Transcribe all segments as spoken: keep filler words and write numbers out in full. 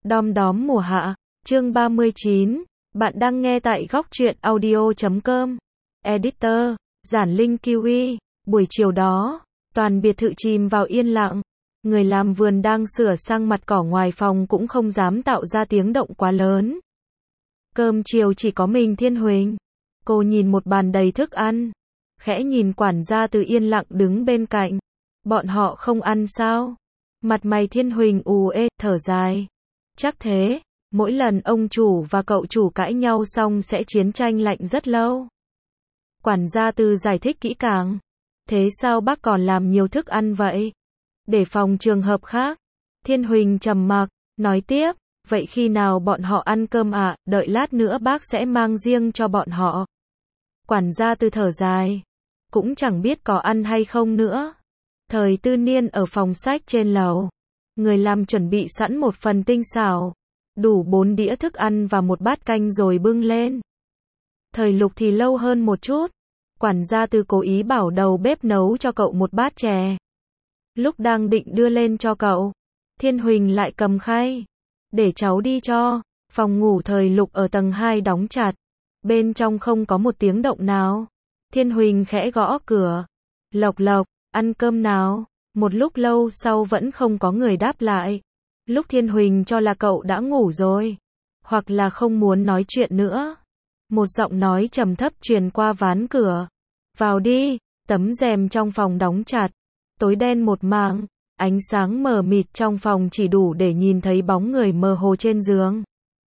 Đom đóm mùa hạ, chương ba mươi chín, bạn đang nghe tại góc truyện audio chấm com. Editor, Giản Linh Kiwi, buổi chiều đó, toàn biệt thự chìm vào yên lặng. Người làm vườn đang sửa sang mặt cỏ ngoài phòng cũng không dám tạo ra tiếng động quá lớn. Cơm chiều chỉ có mình Thiên Huỳnh. Cô nhìn một bàn đầy thức ăn, khẽ nhìn quản gia Từ yên lặng đứng bên cạnh. Bọn họ không ăn sao? Mặt mày Thiên Huỳnh ù ê, thở dài. Chắc thế, mỗi lần ông chủ và cậu chủ cãi nhau xong sẽ chiến tranh lạnh rất lâu. Quản gia Từ giải thích kỹ càng. Thế sao bác còn làm nhiều thức ăn vậy? Để phòng trường hợp khác. Thiên Huỳnh trầm mặc, nói tiếp, vậy khi nào bọn họ ăn cơm ạ? À? Đợi lát nữa bác sẽ mang riêng cho bọn họ. Quản gia Từ thở dài, cũng chẳng biết có ăn hay không nữa. Thời Tư Niên ở phòng sách trên lầu, người làm chuẩn bị sẵn một phần tinh xảo, đủ bốn đĩa thức ăn và một bát canh rồi bưng lên. Thời Lục thì lâu hơn một chút, quản gia Từ cố ý bảo đầu bếp nấu cho cậu một bát chè. Lúc đang định đưa lên cho cậu, Thiên Huỳnh lại cầm khay, để cháu đi cho. Phòng ngủ Thời Lục ở tầng hai đóng chặt, bên trong không có một tiếng động nào. Thiên Huỳnh khẽ gõ cửa, Lộc Lộc, ăn cơm nào? Một lúc lâu sau vẫn không có người đáp lại. Lúc Thiên Huỳnh cho là cậu đã ngủ rồi, hoặc là không muốn nói chuyện nữa. Một giọng nói trầm thấp truyền qua ván cửa. Vào đi. Tấm rèm trong phòng đóng chặt, tối đen một mảng, ánh sáng mờ mịt trong phòng chỉ đủ để nhìn thấy bóng người mơ hồ trên giường.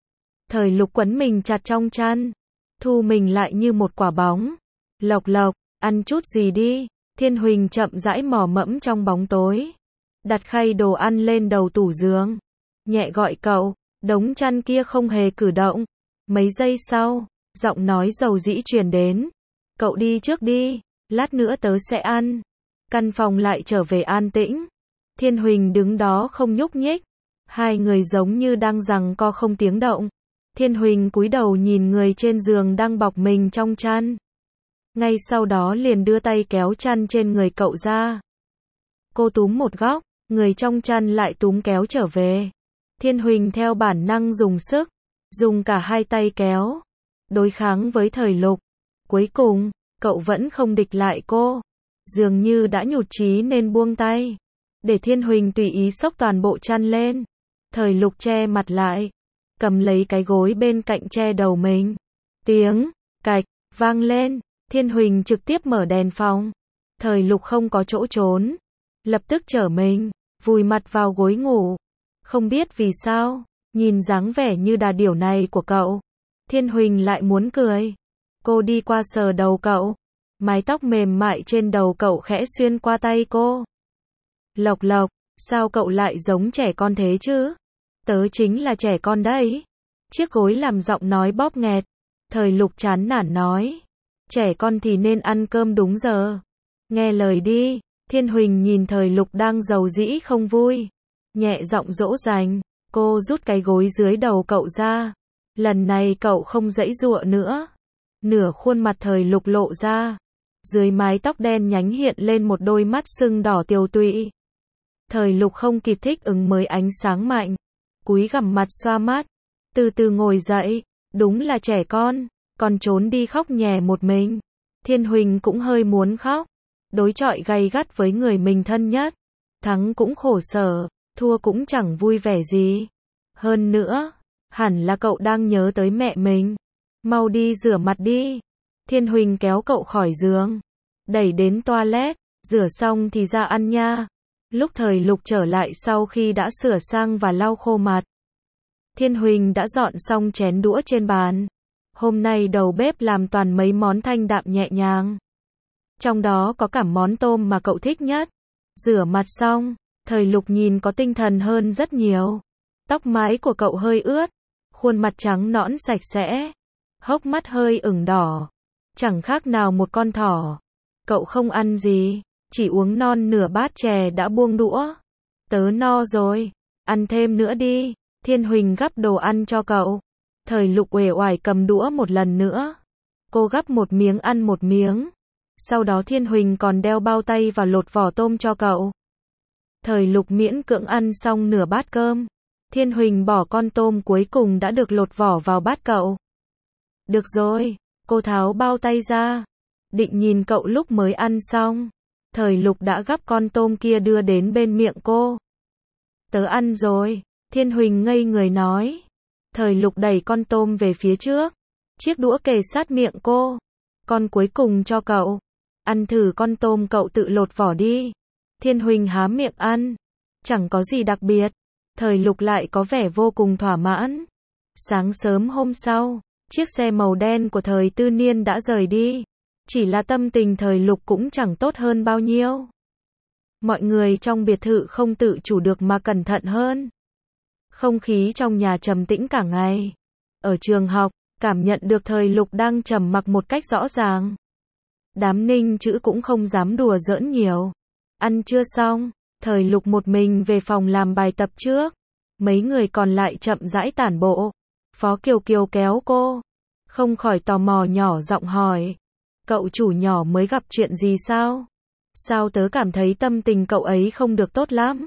Thời Lục quấn mình chặt trong chăn, thu mình lại như một quả bóng. Lộc Lộc, ăn chút gì đi. Thiên Huỳnh chậm rãi mò mẫm trong bóng tối, đặt khay đồ ăn lên đầu tủ giường, nhẹ gọi cậu. Đống chăn kia không hề cử động. Mấy giây sau, giọng nói dầu dĩ truyền đến, cậu đi trước đi, lát nữa tớ sẽ ăn. Căn phòng lại trở về an tĩnh. Thiên Huỳnh đứng đó không nhúc nhích, hai người giống như đang giằng co không tiếng động. Thiên Huỳnh cúi đầu nhìn người trên giường đang bọc mình trong chăn, ngay sau đó liền đưa tay kéo chăn trên người cậu ra. Cô túm một góc, người trong chăn lại túm kéo trở về. Thiên Huỳnh theo bản năng dùng sức, dùng cả hai tay kéo, đối kháng với Thời Lục. Cuối cùng, cậu vẫn không địch lại cô, dường như đã nhụt chí nên buông tay, để Thiên Huỳnh tùy ý xốc toàn bộ chăn lên. Thời Lục che mặt lại, cầm lấy cái gối bên cạnh che đầu mình. Tiếng cạch vang lên. Thiên Huỳnh trực tiếp mở đèn phòng. Thời Lục không có chỗ trốn, lập tức trở mình, vùi mặt vào gối ngủ. Không biết vì sao, nhìn dáng vẻ như đà điểu này của cậu, Thiên Huỳnh lại muốn cười. Cô đi qua sờ đầu cậu, mái tóc mềm mại trên đầu cậu khẽ xuyên qua tay cô. Lộc Lộc, sao cậu lại giống trẻ con thế chứ? Tớ chính là trẻ con đấy. Chiếc gối làm giọng nói bóp nghẹt. Thời Lục chán nản nói, trẻ con thì nên ăn cơm đúng giờ. Nghe lời đi. Thiên Huỳnh nhìn Thời Lục đang dầu dĩ không vui, nhẹ giọng dỗ dành. Cô rút cái gối dưới đầu cậu ra. Lần này cậu không giãy giụa nữa. Nửa khuôn mặt Thời Lục lộ ra, dưới mái tóc đen nhánh hiện lên một đôi mắt sưng đỏ tiều tụy. Thời Lục không kịp thích ứng mới ánh sáng mạnh, cúi gằm mặt xoa mắt, từ từ ngồi dậy. Đúng là trẻ con, còn trốn đi khóc nhè một mình. Thiên Huỳnh cũng hơi muốn khóc. Đối chọi gay gắt với người mình thân nhất, thắng cũng khổ sở, thua cũng chẳng vui vẻ gì. Hơn nữa, hẳn là cậu đang nhớ tới mẹ mình. Mau đi rửa mặt đi. Thiên Huỳnh kéo cậu khỏi giường, đẩy đến toilet, rửa xong thì ra ăn nha. Lúc Thời Lục trở lại sau khi đã sửa sang và lau khô mặt, Thiên Huỳnh đã dọn xong chén đũa trên bàn. Hôm nay đầu bếp làm toàn mấy món thanh đạm nhẹ nhàng, trong đó có cả món tôm mà cậu thích nhất. Rửa mặt xong, Thời Lục nhìn có tinh thần hơn rất nhiều. Tóc mái của cậu hơi ướt, khuôn mặt trắng nõn sạch sẽ, hốc mắt hơi ửng đỏ, chẳng khác nào một con thỏ. Cậu không ăn gì, chỉ uống non nửa bát chè đã buông đũa. Tớ no rồi, ăn thêm nữa đi. Thiên Huỳnh gắp đồ ăn cho cậu. Thời Lục uể oải cầm đũa một lần nữa. Cô gắp một miếng ăn một miếng. Sau đó Thiên Huỳnh còn đeo bao tay và lột vỏ tôm cho cậu. Thời Lục miễn cưỡng ăn xong nửa bát cơm. Thiên Huỳnh bỏ con tôm cuối cùng đã được lột vỏ vào bát cậu. Được rồi, cô tháo bao tay ra, định nhìn cậu lúc mới ăn xong. Thời Lục đã gắp con tôm kia đưa đến bên miệng cô. Tớ ăn rồi, Thiên Huỳnh ngây người nói. Thời Lục đẩy con tôm về phía trước, chiếc đũa kề sát miệng cô. Con cuối cùng cho cậu. Ăn thử con tôm cậu tự lột vỏ đi. Thiên Huỳnh há miệng ăn. Chẳng có gì đặc biệt. Thời Lục lại có vẻ vô cùng thỏa mãn. Sáng sớm hôm sau, chiếc xe màu đen của Thời Tư Niên đã rời đi. Chỉ là tâm tình Thời Lục cũng chẳng tốt hơn bao nhiêu. Mọi người trong biệt thự không tự chủ được mà cẩn thận hơn. Không khí trong nhà trầm tĩnh cả ngày. Ở trường học, cảm nhận được Thời Lục đang trầm mặc một cách rõ ràng. Đám Ninh Chữ cũng không dám đùa giỡn nhiều. Ăn trưa xong, Thời Lục một mình về phòng làm bài tập trước. Mấy người còn lại chậm rãi tản bộ. Phó Kiều Kiều kéo cô, không khỏi tò mò nhỏ giọng hỏi. Cậu chủ nhỏ mới gặp chuyện gì sao? Sao tớ cảm thấy tâm tình cậu ấy không được tốt lắm?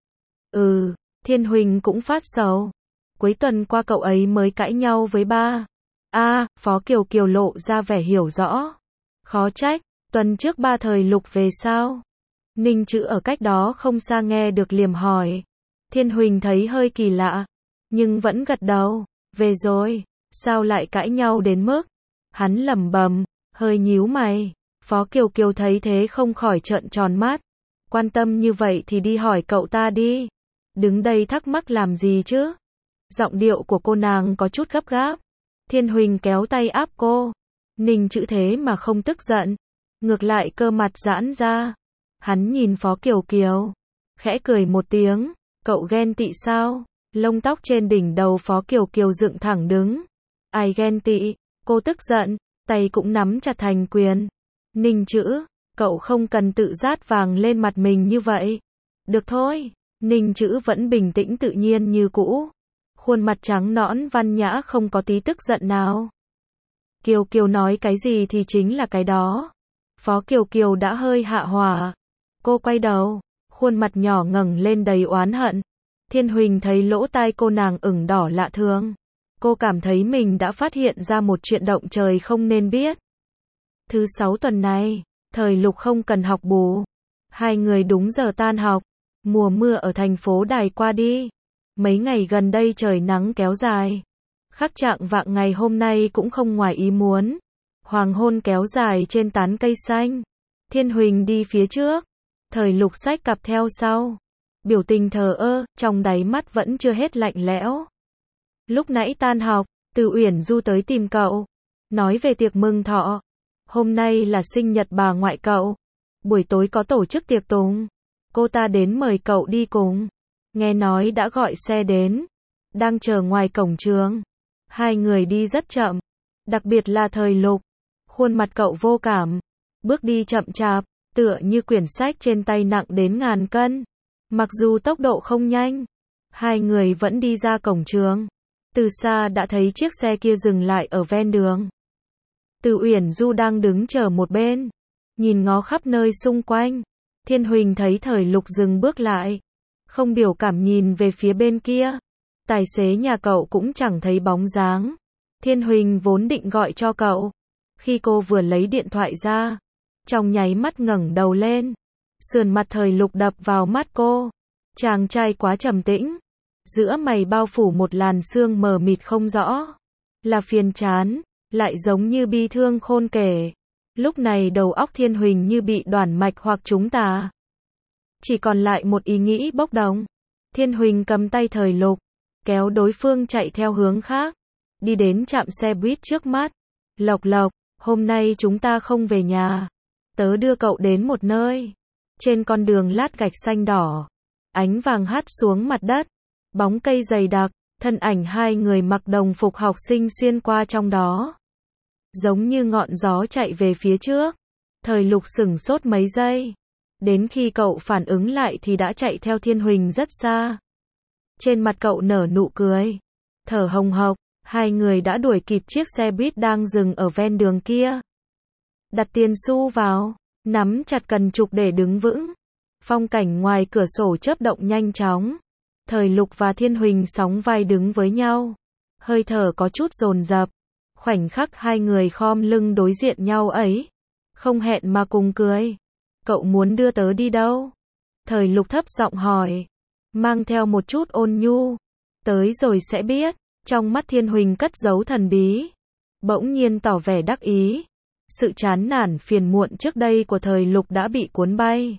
Ừ, Thiên Huỳnh cũng phát sầu. Cuối tuần qua cậu ấy mới cãi nhau với ba. A, à, Phó Kiều Kiều lộ ra vẻ hiểu rõ. Khó trách, tuần trước ba Thời Lục về sao? Ninh Chữ ở cách đó không xa nghe được liềm hỏi. Thiên Huỳnh thấy hơi kỳ lạ, nhưng vẫn gật đầu. Về rồi, sao lại cãi nhau đến mức? Hắn lẩm bẩm, hơi nhíu mày. Phó Kiều Kiều thấy thế không khỏi trợn tròn mắt. Quan tâm như vậy thì đi hỏi cậu ta đi. Đứng đây thắc mắc làm gì chứ? Giọng điệu của cô nàng có chút gấp gáp. Thiên Huỳnh kéo tay áp cô. Ninh Chữ thế mà không tức giận. Ngược lại cơ mặt giãn ra. Hắn nhìn Phó Kiều Kiều. Khẽ cười một tiếng. Cậu ghen tị sao? Lông tóc trên đỉnh đầu Phó Kiều Kiều dựng thẳng đứng. Ai ghen tị? Cô tức giận. Tay cũng nắm chặt thành quyền. Ninh Chữ, cậu không cần tự rát vàng lên mặt mình như vậy. Được thôi. Ninh Chữ vẫn bình tĩnh tự nhiên như cũ. Khuôn mặt trắng nõn văn nhã không có tí tức giận nào. Kiều Kiều nói cái gì thì chính là cái đó. Phó Kiều Kiều đã hơi hạ hỏa. Cô quay đầu, khuôn mặt nhỏ ngẩng lên đầy oán hận. Thiên Huỳnh thấy lỗ tai cô nàng ửng đỏ lạ thường. Cô cảm thấy mình đã phát hiện ra một chuyện động trời không nên biết. Thứ sáu tuần này, Thời Lục không cần học bù. Hai người đúng giờ tan học. Mùa mưa ở thành phố Đài qua đi. Mấy ngày gần đây trời nắng kéo dài. Khắc trạng vạng ngày hôm nay cũng không ngoài ý muốn. Hoàng hôn kéo dài trên tán cây xanh. Thiên Huỳnh đi phía trước. Thời Lục xách cặp theo sau. Biểu tình thờ ơ, trong đáy mắt vẫn chưa hết lạnh lẽo. Lúc nãy tan học, Từ Uyển Du tới tìm cậu. Nói về tiệc mừng thọ. Hôm nay là sinh nhật bà ngoại cậu. Buổi tối có tổ chức tiệc tùng. Cô ta đến mời cậu đi cùng. Nghe nói đã gọi xe đến. Đang chờ ngoài cổng trường. Hai người đi rất chậm. Đặc biệt là Thời Lục. Khuôn mặt cậu vô cảm. Bước đi chậm chạp, tựa như quyển sách trên tay nặng đến ngàn cân. Mặc dù tốc độ không nhanh. Hai người vẫn đi ra cổng trường. Từ xa đã thấy chiếc xe kia dừng lại ở ven đường. Từ Uyển Du đang đứng chờ một bên. Nhìn ngó khắp nơi xung quanh. Thiên Huỳnh thấy Thời Lục dừng bước lại. Không biểu cảm nhìn về phía bên kia. Tài xế nhà cậu cũng chẳng thấy bóng dáng. Thiên Huỳnh vốn định gọi cho cậu. Khi cô vừa lấy điện thoại ra. Trong nháy mắt ngẩng đầu lên. Sườn mặt Thời Lục đập vào mắt cô. Chàng trai quá trầm tĩnh. Giữa mày bao phủ một làn sương mờ mịt không rõ. Là phiền chán. Lại giống như bi thương khôn kể. Lúc này đầu óc Thiên Huỳnh như bị đoản mạch hoặc trúng tà. Chỉ còn lại một ý nghĩ bốc đồng. Thiên Huỳnh cầm tay Thời Lục. Kéo đối phương chạy theo hướng khác. Đi đến trạm xe buýt trước mắt. Lộc Lộc, hôm nay chúng ta không về nhà. Tớ đưa cậu đến một nơi. Trên con đường lát gạch xanh đỏ. Ánh vàng hắt xuống mặt đất. Bóng cây dày đặc. Thân ảnh hai người mặc đồng phục học sinh xuyên qua trong đó. Giống như ngọn gió chạy về phía trước. Thời Lục sửng sốt mấy giây. Đến khi cậu phản ứng lại thì đã chạy theo Thiên Huỳnh rất xa. Trên mặt cậu nở nụ cười. Thở hồng hộc, hai người đã đuổi kịp chiếc xe buýt đang dừng ở ven đường kia. Đặt tiền xu vào, nắm chặt cần trục để đứng vững. Phong cảnh ngoài cửa sổ chớp động nhanh chóng. Thời Lục và Thiên Huỳnh sóng vai đứng với nhau. Hơi thở có chút dồn dập. Khoảnh khắc hai người khom lưng đối diện nhau ấy. Không hẹn mà cùng cười. Cậu muốn đưa tớ đi đâu? Thời Lục thấp giọng hỏi. Mang theo một chút ôn nhu. Tới rồi sẽ biết. Trong mắt Thiên Huỳnh cất giấu thần bí. Bỗng nhiên tỏ vẻ đắc ý. Sự chán nản phiền muộn trước đây của Thời Lục đã bị cuốn bay.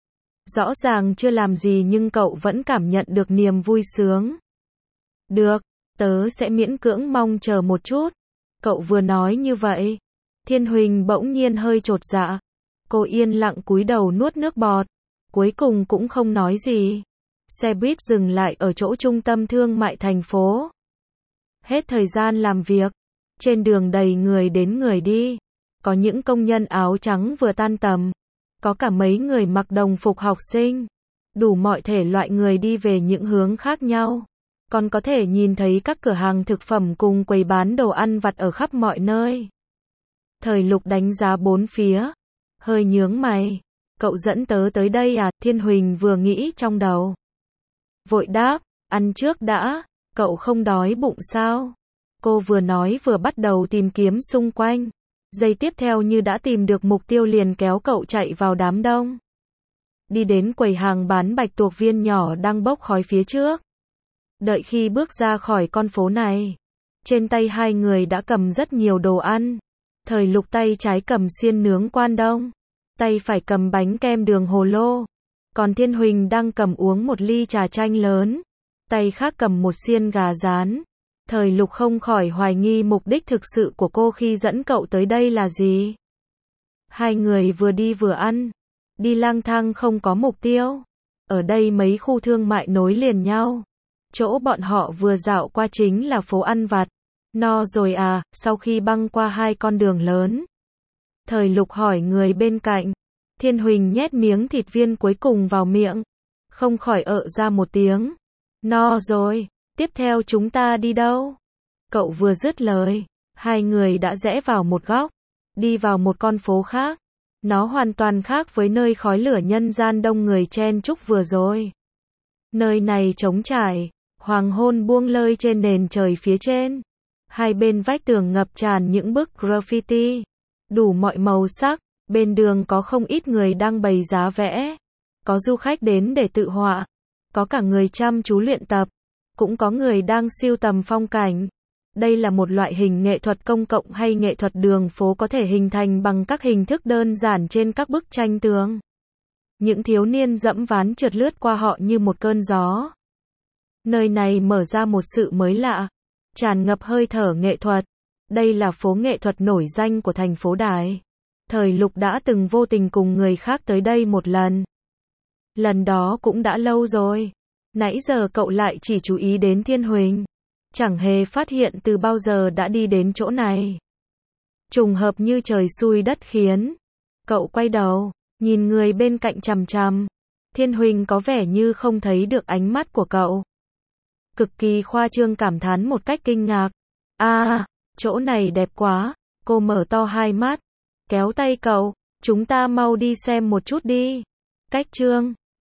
Rõ ràng chưa làm gì nhưng cậu vẫn cảm nhận được niềm vui sướng. Được, tớ sẽ miễn cưỡng mong chờ một chút. Cậu vừa nói như vậy. Thiên Huỳnh bỗng nhiên hơi chột dạ. Cô yên lặng cúi đầu nuốt nước bọt. Cuối cùng cũng không nói gì. Xe buýt dừng lại ở chỗ trung tâm thương mại thành phố. Hết thời gian làm việc. Trên đường đầy người đến người đi. Có những công nhân áo trắng vừa tan tầm. Có cả mấy người mặc đồng phục học sinh. Đủ mọi thể loại người đi về những hướng khác nhau. Còn có thể nhìn thấy các cửa hàng thực phẩm cùng quầy bán đồ ăn vặt ở khắp mọi nơi. Thời Lục đánh giá bốn phía. Hơi nhướng mày. Cậu dẫn tớ tới đây à? Thiên Huỳnh vừa nghĩ trong đầu. Vội đáp, ăn trước đã, cậu không đói bụng sao? Cô vừa nói vừa bắt đầu tìm kiếm xung quanh. Giây tiếp theo như đã tìm được mục tiêu liền kéo cậu chạy vào đám đông. Đi đến quầy hàng bán bạch tuộc viên nhỏ đang bốc khói phía trước. Đợi khi bước ra khỏi con phố này, trên tay hai người đã cầm rất nhiều đồ ăn. Thời Lục tay trái cầm xiên nướng Quan Đông, tay phải cầm bánh kem đường hồ lô. Còn Thiên Huỳnh đang cầm uống một ly trà chanh lớn, tay khác cầm một xiên gà rán. Thời Lục không khỏi hoài nghi mục đích thực sự của cô khi dẫn cậu tới đây là gì. Hai người vừa đi vừa ăn, đi lang thang không có mục tiêu. Ở đây mấy khu thương mại nối liền nhau. Chỗ bọn họ vừa dạo qua chính là phố ăn vặt. No rồi à? Sau khi băng qua hai con đường lớn, Thời Lục hỏi người bên cạnh. Thiên Huỳnh nhét miếng thịt viên cuối cùng vào miệng, không khỏi ợ ra một tiếng. No rồi, tiếp theo chúng ta đi đâu? Cậu vừa dứt lời, hai người đã rẽ vào một góc, đi vào một con phố khác. Nó hoàn toàn khác với nơi khói lửa nhân gian đông người chen chúc vừa rồi. Nơi này trống trải, hoàng hôn buông lơi trên nền trời phía trên. Hai bên vách tường ngập tràn những bức graffiti, đủ mọi màu sắc. Bên đường có không ít người đang bày giá vẽ. Có du khách đến để tự họa. Có cả người chăm chú luyện tập. Cũng có người đang sưu tầm phong cảnh. Đây là một loại hình nghệ thuật công cộng hay nghệ thuật đường phố có thể hình thành bằng các hình thức đơn giản trên các bức tranh tường. Những thiếu niên dẫm ván trượt lướt qua họ như một cơn gió. Nơi này mở ra một sự mới lạ, tràn ngập hơi thở nghệ thuật. Đây là phố nghệ thuật nổi danh của thành phố Đài. Thời Lục đã từng vô tình cùng người khác tới đây một lần. Lần đó cũng đã lâu rồi. Nãy giờ cậu lại chỉ chú ý đến Thiên Huỳnh. Chẳng hề phát hiện từ bao giờ đã đi đến chỗ này. Trùng hợp như trời xui đất khiến. Cậu quay đầu, nhìn người bên cạnh chằm chằm. Thiên Huỳnh có vẻ như không thấy được ánh mắt của cậu. Cực kỳ khoa trương cảm thán một cách kinh ngạc. À, chỗ này đẹp quá. Cô mở to hai mắt, kéo tay cậu. Chúng ta mau đi xem một chút đi. Cách chương